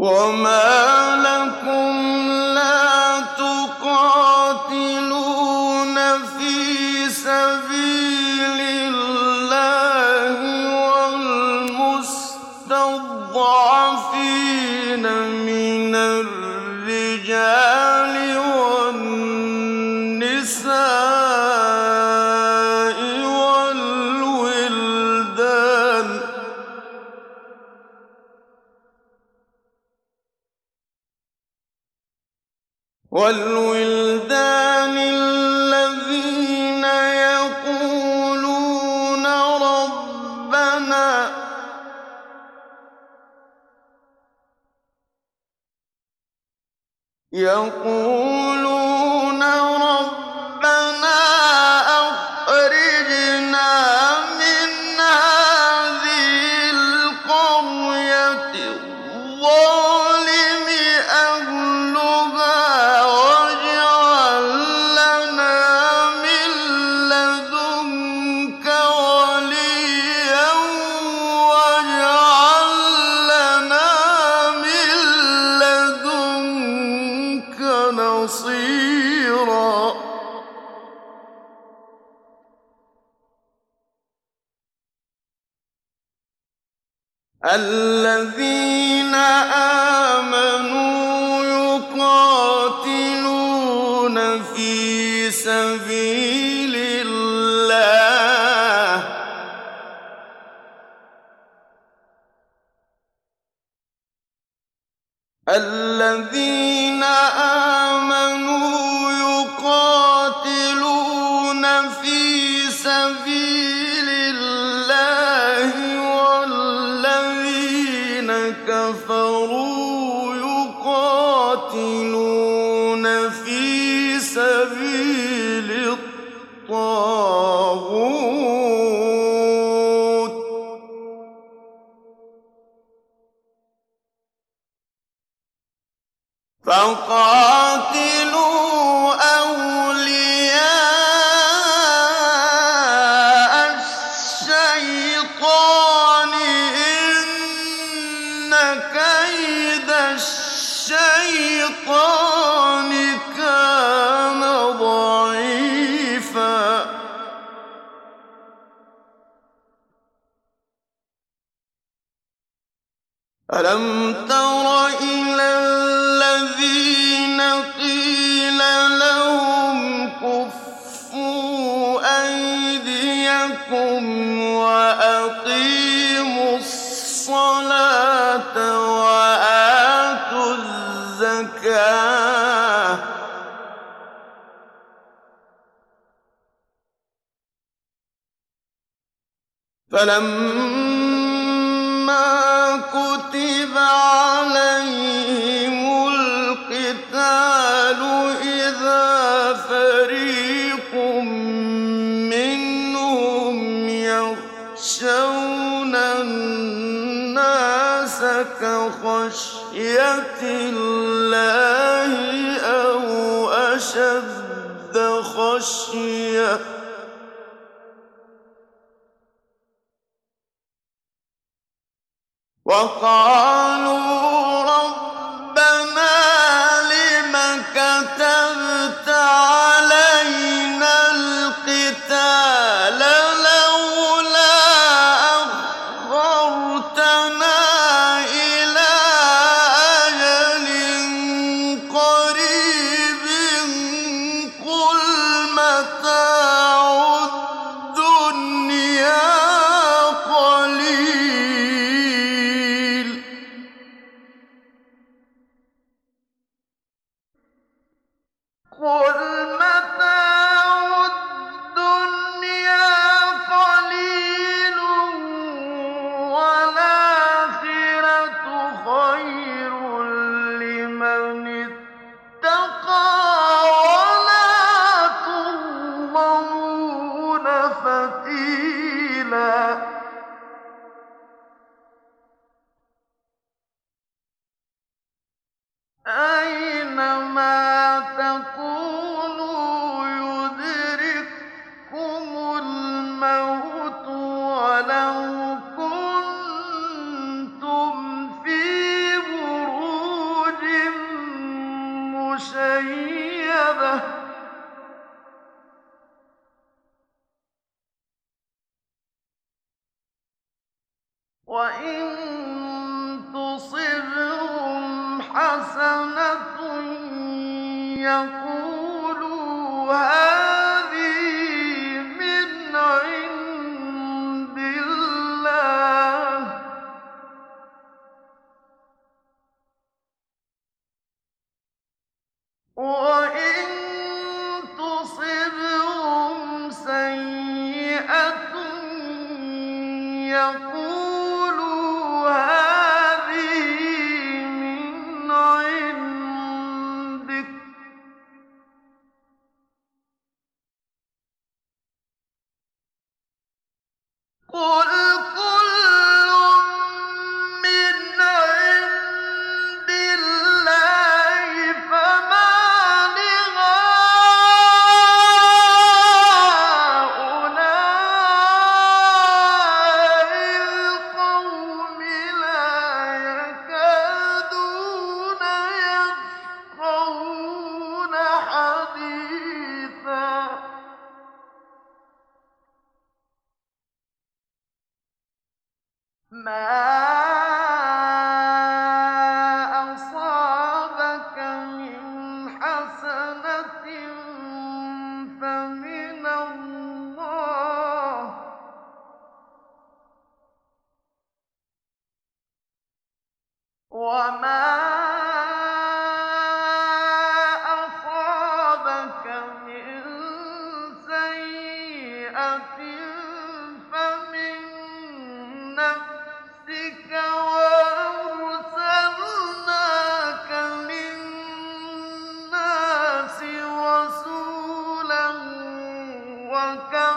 وَمَا لَكُمْ لَا تُقَاتِلُونَ فِي سَبِيلِ اللَّهِ وَالْمُسْتَضْعَفِينَ مِنَ الرِّجَالِ وَالنِّسَاءِ وَالْوِلْدَانِ الَّذِينَ يَقُولُونَ رَبَّنَا أَخْرِجْنَا مِنْ هَٰذِهِ الْقَرْيَةِ الظَّالِمِ أَهْلُهَا وَاجْعَل لَّنَا مِن لَّدُنكَ وَلِيًّا وَاجْعَل لَّنَا مِن لَّدُنكَ نَصِيرًا الَّذِينَ آمَنُوا يُقَاتِلُونَ فِي سَبِيلِ اللَّهِ وَالَّذِينَ كَفَرُوا يُقَاتِلُونَ فِي سَبِيلِ الطَّاغُوتِ فَقَاتِلُوا أَوْلِيَاءَ الشَّيْطَانِ ۖ إِنَّ كَيْدَ الشَّيْطَانِ كَانَ ضَعِيفًا أَلَمْ تَرَ إِلَى الَّذِينَ قِيلَ لَهُمْ كُفُّوا أَيْدِيَكُمْ وَأَقِيمُوا الصَّلَاةَ وَآتُوا الزَّكَاةَ فَلَمَّا كُتِبَ عَلَيْهِمُ الْقِتَالُ إِذَا فَرِيقٌ مِّنْهُمْ يَخْشَوْنَ النَّاسَ كَخَشْيَةِ اللَّهِ أَوْ أَشَدَّ خَشْيَةً ۚ وَقَالُوا رَبَّنَا لِمَ كَتَبْتَ عَلَيْنَا الْقِتَالَ لَوْلَا أَخَّرْتَنَا إِلَىٰ أَجَلٍ قَرِيبٍ قُلْ مَتَاعُ الدُّنْيَا قَلِيلٌ وَالْآخِرَةُ خَيْرٌ لِّمَنِ اتَّقَىٰ وَلَا تُظْلَمُونَ فَتِيلًا أَيْنَمَا تَكُونُوا يُدْرِككُّمُ الْمَوْتُ وَلَوْ كُنتُمْ فِي بُرُوجٍ وَإِن تُصِبْهُمْ حَسَنَةٌ يَقُولُوا هَٰذِهِ مِنْ عِندِ اللَّهِ ۖ وَإِن تُصِبْهُمْ سَيِّئَةٌ يَقُولُوا هَٰذِهِ مِنْ عِندِكَ ۚ قُلْ كُلٌّ مِّنْ عِندِ اللَّهِ فَمَالِ هَٰؤُلَاءِ الْقَوْمِ لَا يَكَادُونَ يَفْقَهُونَ حَدِيثًا مَا أَصَابَكَ مِنْ حَسَنَةٍ فَمِنَ اللَّهِ ۖ وَمَا أَصَابَكَ مِن سَيِّئَةٍ فَمِن نَّفْسِكَ ۚ وَأَرْسَلْنَاكَ لِلنَّاسِ رَسُولًا وَكَفَىٰ